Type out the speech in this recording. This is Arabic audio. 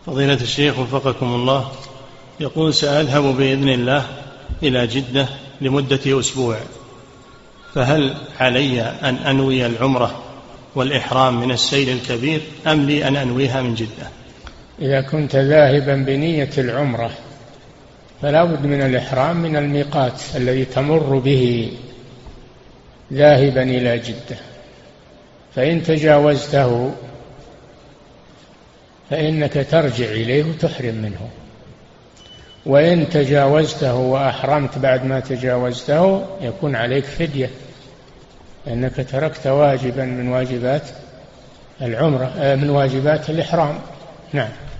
فضيلة الشيخ وفقكم الله، يقول سأذهب بإذن الله إلى جدة لمدة أسبوع، فهل علي أن أنوي العمرة والإحرام من السيل الكبير أم لي أن أنويها من جدة؟ إذا كنت ذاهبا بنية العمرة فلا بد من الإحرام من الميقات الذي تمر به ذاهبا إلى جدة، فإن تجاوزته فإنك ترجع إليه وتحرم منه، وإن تجاوزته وأحرمت بعد ما تجاوزته يكون عليك فدية، لأنك تركت واجبا من واجبات العمرة من واجبات الإحرام. نعم.